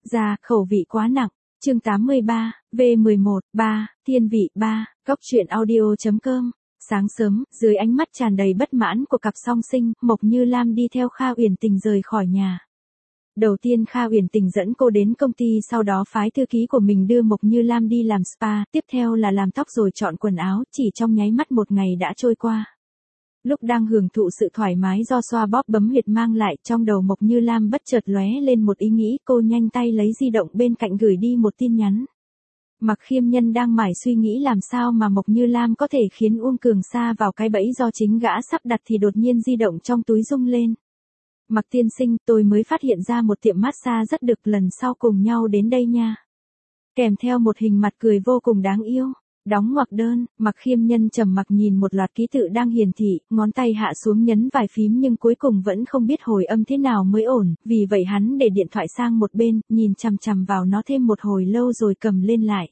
Ra, khẩu vị quá nặng. Chương 83, V11, 3, thiên vị 3, Cóc truyện audio.com. Sáng sớm, dưới ánh mắt tràn đầy bất mãn của cặp song sinh, Mộc Như Lam đi theo Kha Uyển Tình rời khỏi nhà. Đầu tiên Kha Uyển Tình dẫn cô đến công ty, sau đó phái thư ký của mình đưa Mộc Như Lam đi làm spa, tiếp theo là làm tóc rồi chọn quần áo, chỉ trong nháy mắt một ngày đã trôi qua. Lúc đang hưởng thụ sự thoải mái do xoa bóp bấm huyệt mang lại, trong đầu Mộc Như Lam bất chợt lóe lên một ý nghĩ, cô nhanh tay lấy di động bên cạnh gửi đi một tin nhắn. Mặc Khiêm Nhân đang mải suy nghĩ làm sao mà Mộc Như Lam có thể khiến Uông Cường sa vào cái bẫy do chính gã sắp đặt thì đột nhiên di động trong túi rung lên. Mặc tiên sinh, tôi mới phát hiện ra một tiệm massage rất được, lần sau cùng nhau đến đây nha. Kèm theo một hình mặt cười vô cùng đáng yêu. Đóng ngoặc đơn, Mặc Khiêm Nhân trầm mặc nhìn một loạt ký tự đang hiển thị, ngón tay hạ xuống nhấn vài phím nhưng cuối cùng vẫn không biết hồi âm thế nào mới ổn, vì vậy hắn để điện thoại sang một bên, nhìn chằm chằm vào nó thêm một hồi lâu rồi cầm lên lại.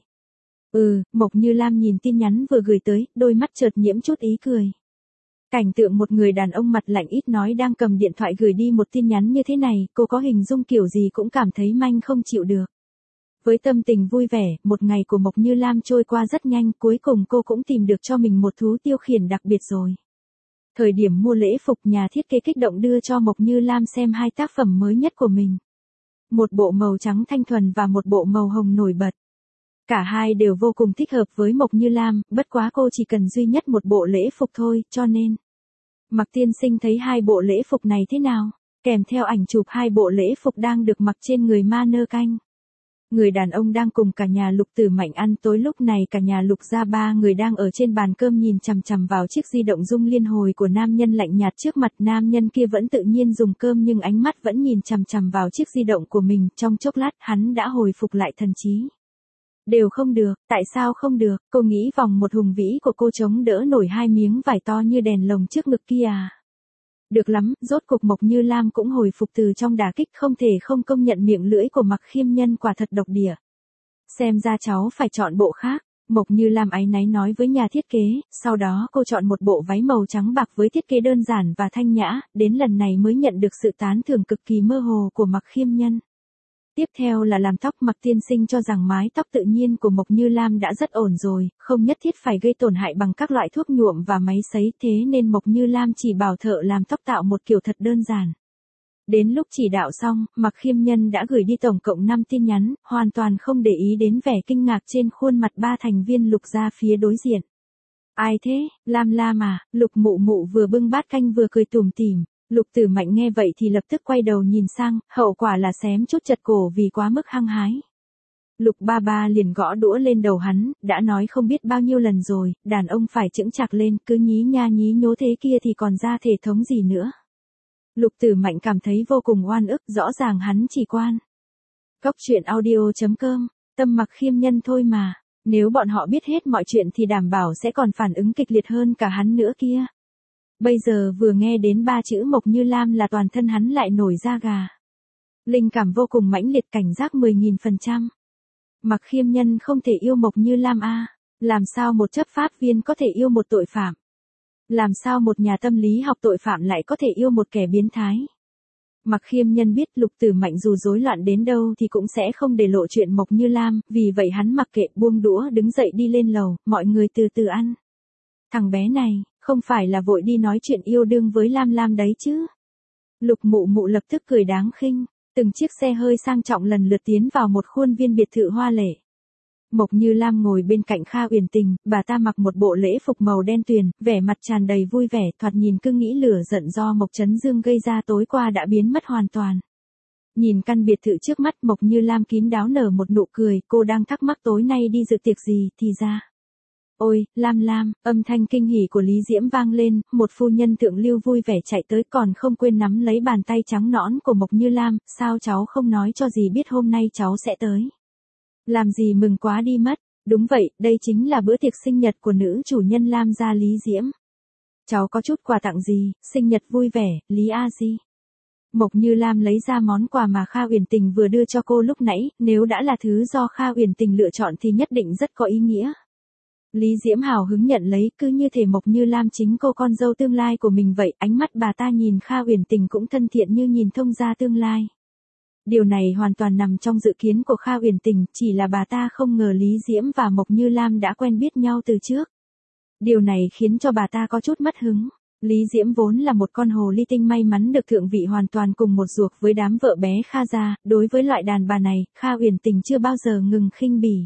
Mộc Như Lam nhìn tin nhắn vừa gửi tới, đôi mắt chợt nhiễm chút ý cười. Cảnh tượng một người đàn ông mặt lạnh ít nói đang cầm điện thoại gửi đi một tin nhắn như thế này, cô có hình dung kiểu gì cũng cảm thấy manh không chịu được. Với tâm tình vui vẻ, một ngày của Mộc Như Lam trôi qua rất nhanh, cuối cùng cô cũng tìm được cho mình một thú tiêu khiển đặc biệt rồi. Thời điểm mua lễ phục, nhà thiết kế kích động đưa cho Mộc Như Lam xem hai tác phẩm mới nhất của mình. Một bộ màu trắng thanh thuần và một bộ màu hồng nổi bật. Cả hai đều vô cùng thích hợp với Mộc Như Lam, bất quá cô chỉ cần duy nhất một bộ lễ phục thôi, cho nên. Mặc tiên sinh thấy hai bộ lễ phục này thế nào? Kèm theo ảnh chụp hai bộ lễ phục đang được mặc trên người ma nơ canh. Người đàn ông đang cùng cả nhà Lục Tử Mạnh ăn tối, lúc này cả nhà Lục gia ba người đang ở trên bàn cơm nhìn chằm chằm vào chiếc di động rung liên hồi của nam nhân lạnh nhạt trước mặt. Nam nhân kia vẫn tự nhiên dùng cơm nhưng ánh mắt vẫn nhìn chằm chằm vào chiếc di động của mình, trong chốc lát hắn đã hồi phục lại thần trí. Đều không được, tại sao không được, cô nghĩ vòng một hùng vĩ của cô chống đỡ nổi hai miếng vải to như đèn lồng trước ngực kia à? Được lắm, rốt cục Mộc Như Lam cũng hồi phục từ trong đả kích, không thể không công nhận miệng lưỡi của Mặc Khiêm Nhân quả thật độc địa. Xem ra cháu phải chọn bộ khác, Mộc Như Lam áy náy nói với nhà thiết kế, sau đó cô chọn một bộ váy màu trắng bạc với thiết kế đơn giản và thanh nhã, đến lần này mới nhận được sự tán thưởng cực kỳ mơ hồ của Mặc Khiêm Nhân. Tiếp theo là làm tóc. Mặc tiên sinh cho rằng mái tóc tự nhiên của Mộc Như Lam đã rất ổn rồi, không nhất thiết phải gây tổn hại bằng các loại thuốc nhuộm và máy sấy, thế nên Mộc Như Lam chỉ bảo thợ làm tóc tạo một kiểu thật đơn giản. Đến lúc chỉ đạo xong, Mặc Khiêm Nhân đã gửi đi tổng cộng 5 tin nhắn, hoàn toàn không để ý đến vẻ kinh ngạc trên khuôn mặt ba thành viên Lục gia phía đối diện. Ai thế, Lam Lam à? Lục Mụ Mụ vừa bưng bát canh vừa cười tủm tỉm. Lục Tử Mạnh nghe vậy thì lập tức quay đầu nhìn sang, hậu quả là xém chút chật cổ vì quá mức hăng hái. Lục ba ba liền gõ đũa lên đầu hắn, đã nói không biết bao nhiêu lần rồi, đàn ông phải chững chạc lên, cứ nhí nha nhí nhố thế kia thì còn ra thể thống gì nữa. Lục Tử Mạnh cảm thấy vô cùng oan ức, rõ ràng hắn chỉ quan. Cóc truyện audio.com, tâm Mặc Khiêm Nhân thôi mà, nếu bọn họ biết hết mọi chuyện thì đảm bảo sẽ còn phản ứng kịch liệt hơn cả hắn nữa kia. Bây giờ vừa nghe đến ba chữ Mộc Như Lam là toàn thân hắn lại nổi da gà. Linh cảm vô cùng mãnh liệt, cảnh giác 10.000%. Mặc Khiêm Nhân không thể yêu Mộc Như Lam a? Làm sao một chấp pháp viên có thể yêu một tội phạm? Làm sao một nhà tâm lý học tội phạm lại có thể yêu một kẻ biến thái? Mặc Khiêm Nhân biết Lục Tử Mạnh dù rối loạn đến đâu thì cũng sẽ không để lộ chuyện Mộc Như Lam, vì vậy hắn mặc kệ, buông đũa đứng dậy đi lên lầu, mọi người từ từ ăn. Thằng bé này, không phải là vội đi nói chuyện yêu đương với Lam Lam đấy chứ? Lục Mụ Mụ lập tức cười đáng khinh, từng chiếc xe hơi sang trọng lần lượt tiến vào một khuôn viên biệt thự hoa lệ. Mộc Như Lam ngồi bên cạnh Kha Uyển Tình, bà ta mặc một bộ lễ phục màu đen tuyền, vẻ mặt tràn đầy vui vẻ, thoạt nhìn cứ nghĩ lửa giận do Mộc Chấn Dương gây ra tối qua đã biến mất hoàn toàn. Nhìn căn biệt thự trước mắt, Mộc Như Lam kín đáo nở một nụ cười, cô đang thắc mắc tối nay đi dự tiệc gì, thì ra. Ôi, Lam Lam, âm thanh kinh hỉ của Lý Diễm vang lên, một phu nhân thượng lưu vui vẻ chạy tới còn không quên nắm lấy bàn tay trắng nõn của Mộc Như Lam, sao cháu không nói cho dì biết hôm nay cháu sẽ tới. Làm gì mừng quá đi mất, đúng vậy, đây chính là bữa tiệc sinh nhật của nữ chủ nhân Lam gia Lý Diễm. Cháu có chút quà tặng gì, sinh nhật vui vẻ, Lý A Di. Mộc Như Lam lấy ra món quà mà Kha Uyển Tình vừa đưa cho cô lúc nãy, nếu đã là thứ do Kha Uyển Tình lựa chọn thì nhất định rất có ý nghĩa. Lý Diễm hào hứng nhận lấy, cứ như thể Mộc Như Lam chính cô con dâu tương lai của mình vậy, ánh mắt bà ta nhìn Kha Uyển Tình cũng thân thiện như nhìn thông gia tương lai. Điều này hoàn toàn nằm trong dự kiến của Kha Uyển Tình, chỉ là bà ta không ngờ Lý Diễm và Mộc Như Lam đã quen biết nhau từ trước. Điều này khiến cho bà ta có chút mất hứng. Lý Diễm vốn là một con hồ ly tinh may mắn được thượng vị hoàn toàn cùng một ruột với đám vợ bé Kha gia, đối với loại đàn bà này, Kha Uyển Tình chưa bao giờ ngừng khinh bỉ.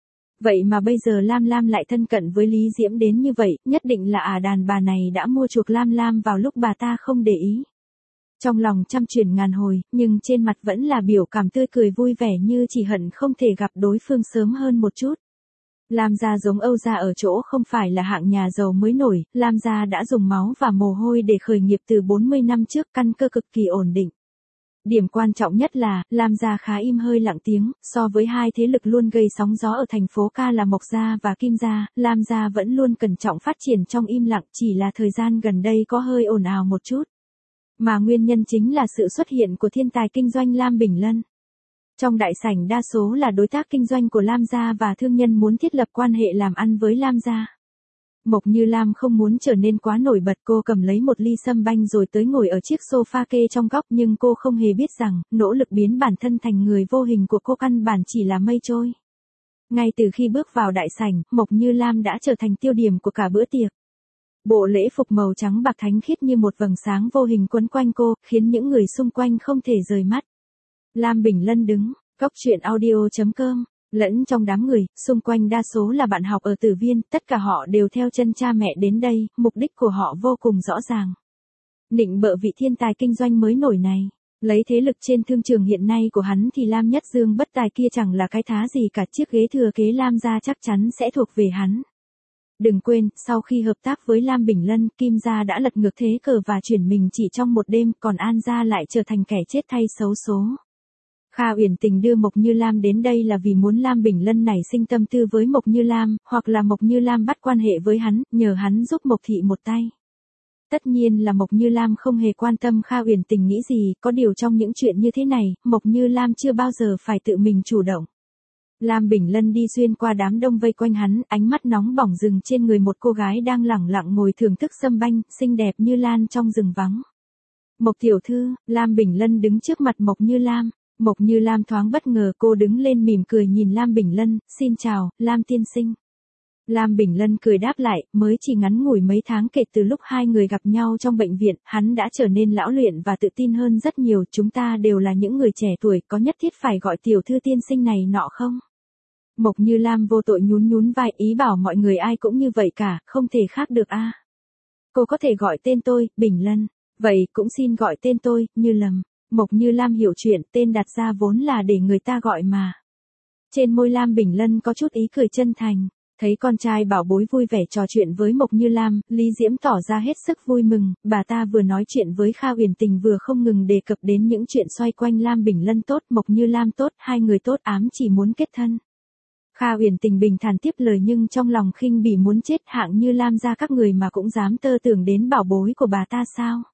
Vậy mà bây giờ Lam Lam lại thân cận với Lý Diễm đến như vậy, nhất định là đàn bà này đã mua chuộc Lam Lam vào lúc bà ta không để ý. Trong lòng trăm chuyển ngàn hồi, nhưng trên mặt vẫn là biểu cảm tươi cười vui vẻ như chỉ hận không thể gặp đối phương sớm hơn một chút. Lam gia giống Âu gia ở chỗ không phải là hạng nhà giàu mới nổi, Lam gia đã dùng máu và mồ hôi để khởi nghiệp từ 40 năm trước, căn cơ cực kỳ ổn định. Điểm quan trọng nhất là, Lam gia khá im hơi lặng tiếng, so với hai thế lực luôn gây sóng gió ở thành phố Ca là Mộc gia và Kim gia, Lam gia vẫn luôn cẩn trọng phát triển trong im lặng, chỉ là thời gian gần đây có hơi ồn ào một chút. Mà nguyên nhân chính là sự xuất hiện của thiên tài kinh doanh Lam Bình Lân. Trong đại sảnh đa số là đối tác kinh doanh của Lam gia và thương nhân muốn thiết lập quan hệ làm ăn với Lam gia. Mộc Như Lam không muốn trở nên quá nổi bật, cô cầm lấy một ly sâm banh rồi tới ngồi ở chiếc sofa kê trong góc, nhưng cô không hề biết rằng, nỗ lực biến bản thân thành người vô hình của cô căn bản chỉ là mây trôi. Ngay từ khi bước vào đại sảnh, Mộc Như Lam đã trở thành tiêu điểm của cả bữa tiệc. Bộ lễ phục màu trắng bạc thánh khiết như một vầng sáng vô hình quấn quanh cô, khiến những người xung quanh không thể rời mắt. Lam Bình Lân đứng, Cốc Truyện Audio.com, lẫn trong đám người, xung quanh đa số là bạn học ở Tử Viên, tất cả họ đều theo chân cha mẹ đến đây, mục đích của họ vô cùng rõ ràng. Nịnh bợ vị thiên tài kinh doanh mới nổi này. Lấy thế lực trên thương trường hiện nay của hắn thì Lam Nhất Dương bất tài kia chẳng là cái thá gì cả, chiếc ghế thừa kế Lam gia chắc chắn sẽ thuộc về hắn. Đừng quên, sau khi hợp tác với Lam Bình Lân, Kim gia đã lật ngược thế cờ và chuyển mình chỉ trong một đêm, còn An gia lại trở thành kẻ chết thay xấu số. Kha Uyển Tình đưa Mộc Như Lam đến đây là vì muốn Lam Bình Lân nảy sinh tâm tư với Mộc Như Lam, hoặc là Mộc Như Lam bắt quan hệ với hắn, nhờ hắn giúp Mộc thị một tay. Tất nhiên là Mộc Như Lam không hề quan tâm Kha Uyển Tình nghĩ gì, có điều trong những chuyện như thế này, Mộc Như Lam chưa bao giờ phải tự mình chủ động. Lam Bình Lân đi xuyên qua đám đông vây quanh hắn, ánh mắt nóng bỏng dừng trên người một cô gái đang lẳng lặng ngồi thưởng thức sâm banh, xinh đẹp như lan trong rừng vắng. Mộc tiểu thư, Lam Bình Lân đứng trước mặt Mộc Như Lam. Mộc Như Lam thoáng bất ngờ, cô đứng lên mỉm cười nhìn Lam Bình Lân, xin chào, Lam tiên sinh. Lam Bình Lân cười đáp lại, mới chỉ ngắn ngủi mấy tháng kể từ lúc hai người gặp nhau trong bệnh viện, hắn đã trở nên lão luyện và tự tin hơn rất nhiều, chúng ta đều là những người trẻ tuổi, có nhất thiết phải gọi tiểu thư tiên sinh này nọ không? Mộc Như Lam vô tội nhún nhún vai, ý bảo mọi người ai cũng như vậy cả, không thể khác được a. Cô có thể gọi tên tôi, Bình Lân, vậy cũng xin gọi tên tôi, Như Lâm. Mộc Như Lam hiểu chuyện, tên đặt ra vốn là để người ta gọi mà. Trên môi Lam Bình Lân có chút ý cười chân thành, thấy con trai bảo bối vui vẻ trò chuyện với Mộc Như Lam, Lý Diễm tỏ ra hết sức vui mừng, bà ta vừa nói chuyện với Kha Uyển Tình vừa không ngừng đề cập đến những chuyện xoay quanh Lam Bình Lân tốt, Mộc Như Lam tốt, hai người tốt ám chỉ muốn kết thân. Kha Uyển Tình bình thản tiếp lời nhưng trong lòng khinh bỉ muốn chết, hạng Như Lam ra các người mà cũng dám tơ tưởng đến bảo bối của bà ta sao?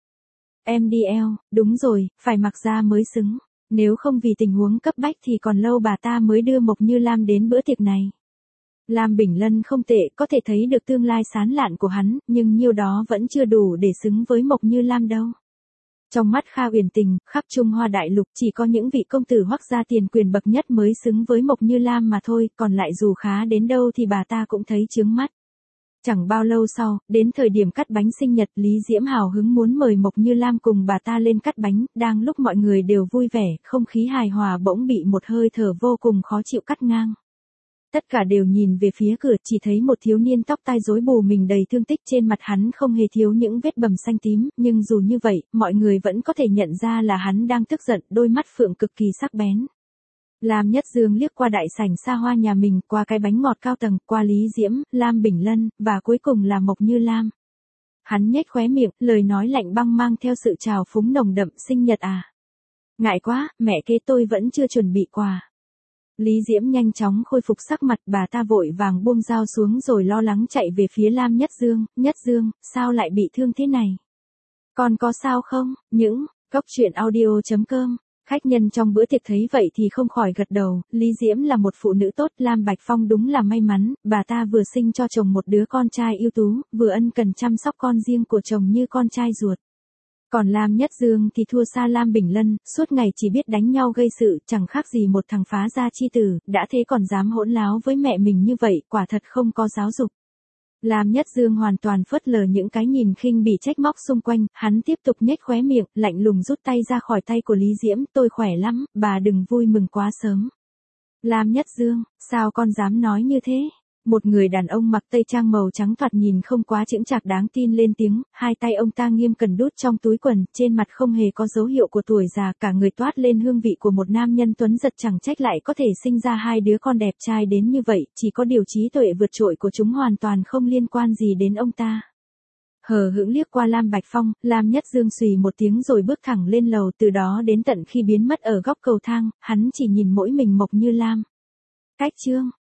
MDL, đúng rồi, phải mặc ra mới xứng. Nếu không vì tình huống cấp bách thì còn lâu bà ta mới đưa Mộc Như Lam đến bữa tiệc này. Lam Bình Lân không tệ, có thể thấy được tương lai sáng lạn của hắn, nhưng nhiêu đó vẫn chưa đủ để xứng với Mộc Như Lam đâu. Trong mắt Kha Uyển Tình, khắp Trung Hoa Đại Lục chỉ có những vị công tử hoắc gia tiền quyền bậc nhất mới xứng với Mộc Như Lam mà thôi, còn lại dù khá đến đâu thì bà ta cũng thấy chướng mắt. Chẳng bao lâu sau, đến thời điểm cắt bánh sinh nhật, Lý Diễm hào hứng muốn mời Mộc Như Lam cùng bà ta lên cắt bánh, đang lúc mọi người đều vui vẻ, không khí hài hòa bỗng bị một hơi thở vô cùng khó chịu cắt ngang. Tất cả đều nhìn về phía cửa, chỉ thấy một thiếu niên tóc tai rối bù mình đầy thương tích, trên mặt hắn không hề thiếu những vết bầm xanh tím, nhưng dù như vậy, mọi người vẫn có thể nhận ra là hắn đang tức giận, đôi mắt phượng cực kỳ sắc bén. Lam Nhất Dương liếc qua đại sảnh xa hoa nhà mình, qua cái bánh ngọt cao tầng, qua Lý Diễm, Lam Bình Lân, và cuối cùng là Mộc Như Lam. Hắn nhếch khóe miệng, lời nói lạnh băng mang theo sự trào phúng nồng đậm, sinh nhật à? Ngại quá, mẹ kế tôi vẫn chưa chuẩn bị quà. Lý Diễm nhanh chóng khôi phục sắc mặt, bà ta vội vàng buông dao xuống rồi lo lắng chạy về phía Lam Nhất Dương, sao lại bị thương thế này? Con có sao không? Những, Cốc Truyện Audio.com. Khách nhân trong bữa tiệc thấy vậy thì không khỏi gật đầu, Lý Diễm là một phụ nữ tốt, Lam Bạch Phong đúng là may mắn, bà ta vừa sinh cho chồng một đứa con trai ưu tú, vừa ân cần chăm sóc con riêng của chồng như con trai ruột. Còn Lam Nhất Dương thì thua xa Lam Bình Lân, suốt ngày chỉ biết đánh nhau gây sự, chẳng khác gì một thằng phá gia chi tử, đã thế còn dám hỗn láo với mẹ mình như vậy, quả thật không có giáo dục. Lam Nhất Dương hoàn toàn phớt lờ những cái nhìn khinh bỉ trách móc xung quanh, hắn tiếp tục nhếch khóe miệng, lạnh lùng rút tay ra khỏi tay của Lý Diễm, tôi khỏe lắm, bà đừng vui mừng quá sớm. Lam Nhất Dương, sao con dám nói như thế? Một người đàn ông mặc tây trang màu trắng thoạt nhìn không quá chững chạc đáng tin lên tiếng, hai tay ông ta nghiêm cẩn đút trong túi quần, trên mặt không hề có dấu hiệu của tuổi già, cả người toát lên hương vị của một nam nhân tuấn giật, chẳng trách lại có thể sinh ra hai đứa con đẹp trai đến như vậy, chỉ có điều trí tuệ vượt trội của chúng hoàn toàn không liên quan gì đến ông ta. Hờ hững liếc qua Lam Bạch Phong, Lam Nhất Dương xùy một tiếng rồi bước thẳng lên lầu, từ đó đến tận khi biến mất ở góc cầu thang, hắn chỉ nhìn mỗi mình Mộc Như Lam. Cách chương